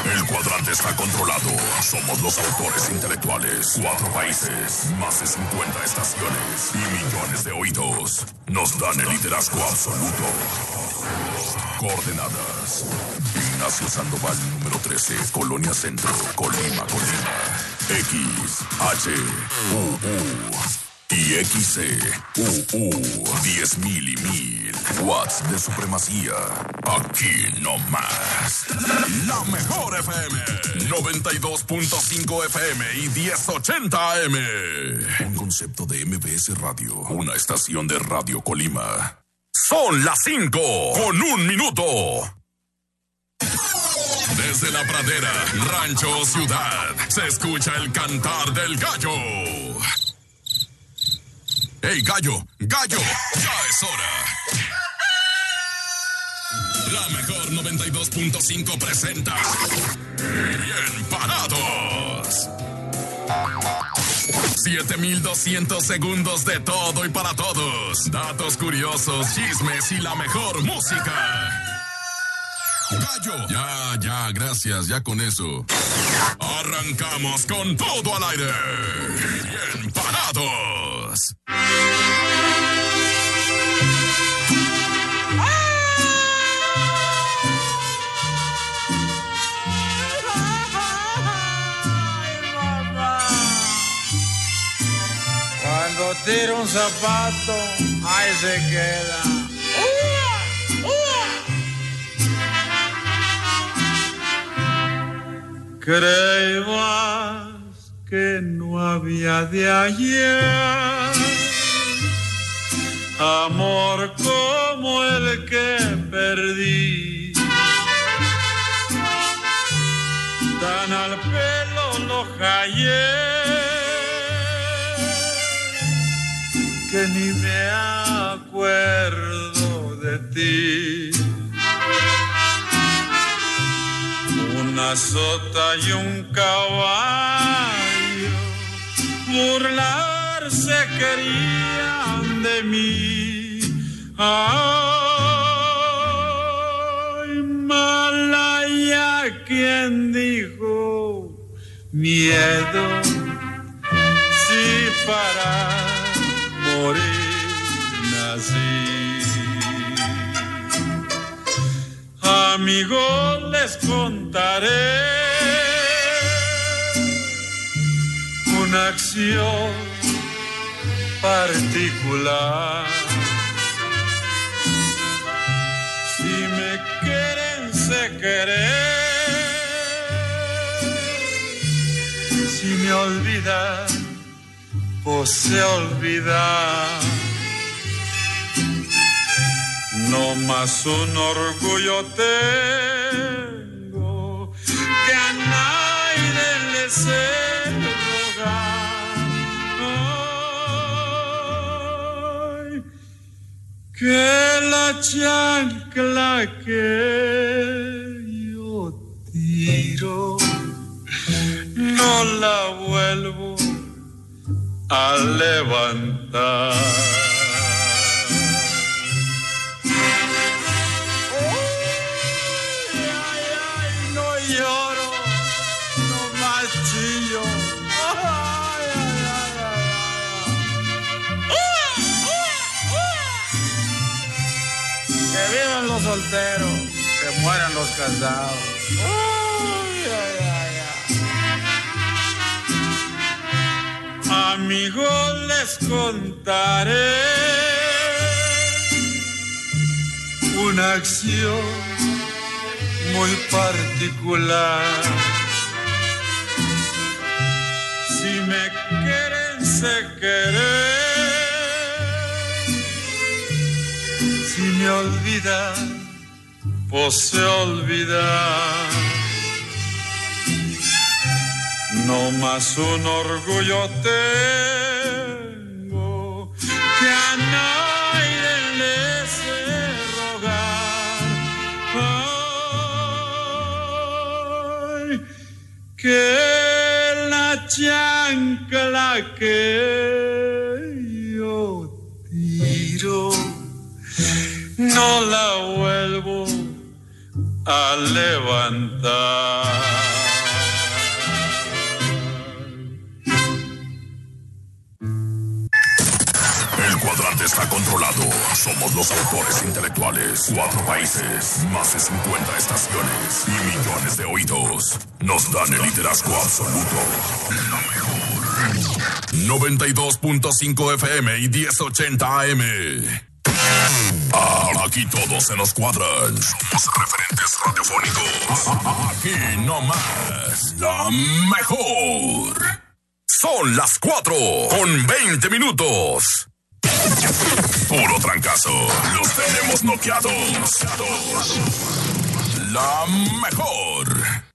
El cuadrante está controlado. Somos los autores intelectuales. 4 países, más de 50 estaciones y millones de oídos nos dan el liderazgo absoluto. Coordenadas: Ignacio Sandoval, número 13, Colonia Centro, Colima. X, H, U, y XC, 10,000 y 1000 watts de supremacía. Aquí no más. La mejor FM, 92.5 FM y 1080 AM. Un concepto de MBS Radio, una estación de Radio Colima. Son las 5:01. Desde la pradera, rancho o ciudad, se escucha el cantar del gallo. ¡Ey, gallo! ¡Gallo! ¡Ya es hora! La mejor 92.5 presenta Bien Parados. 7,200 segundos de todo y para todos. Datos curiosos, chismes y la mejor música. ¡Gallo! Ya, gracias, ya con eso. Arrancamos con todo al aire. Bien Parados. Cuando tira un zapato, ahí se queda. Creías que no había de ayer amor como el que perdí. Tan al pelo lo hallé que ni me acuerdo de ti. Una sota y un caballo burlarse querían de mí. Ay, Malaya, ¿quién dijo miedo? Si para morir nací. Amigos, les contaré una acción particular. Si me quieren, se querer. Si me olvidan, pues se olvidar. No más un orgullo tengo que a nadie le sé rogar. Ay, que la chancla que yo tiro no la vuelvo a levantar. Los solteros, que mueran los casados. Amigos, les contaré una acción muy particular. Si me quieren, se querer. Si me olvidan, pues se olvidan. No más un orgullo tengo que a nadie le sé rogar. Ay, que la chancla que yo tiro no la vuelvo a levantar. El cuadrante está controlado. Somos los autores intelectuales. 4 países, más de 50 estaciones y millones de oídos. Nos dan el liderazgo absoluto. Lo mejor. 92.5 FM y 1080 AM. Aquí todos se nos cuadran. Somos referentes radiofónicos. Aquí nomás, la mejor. Son las 4:20. Puro trancazo. Los tenemos noqueados. La mejor.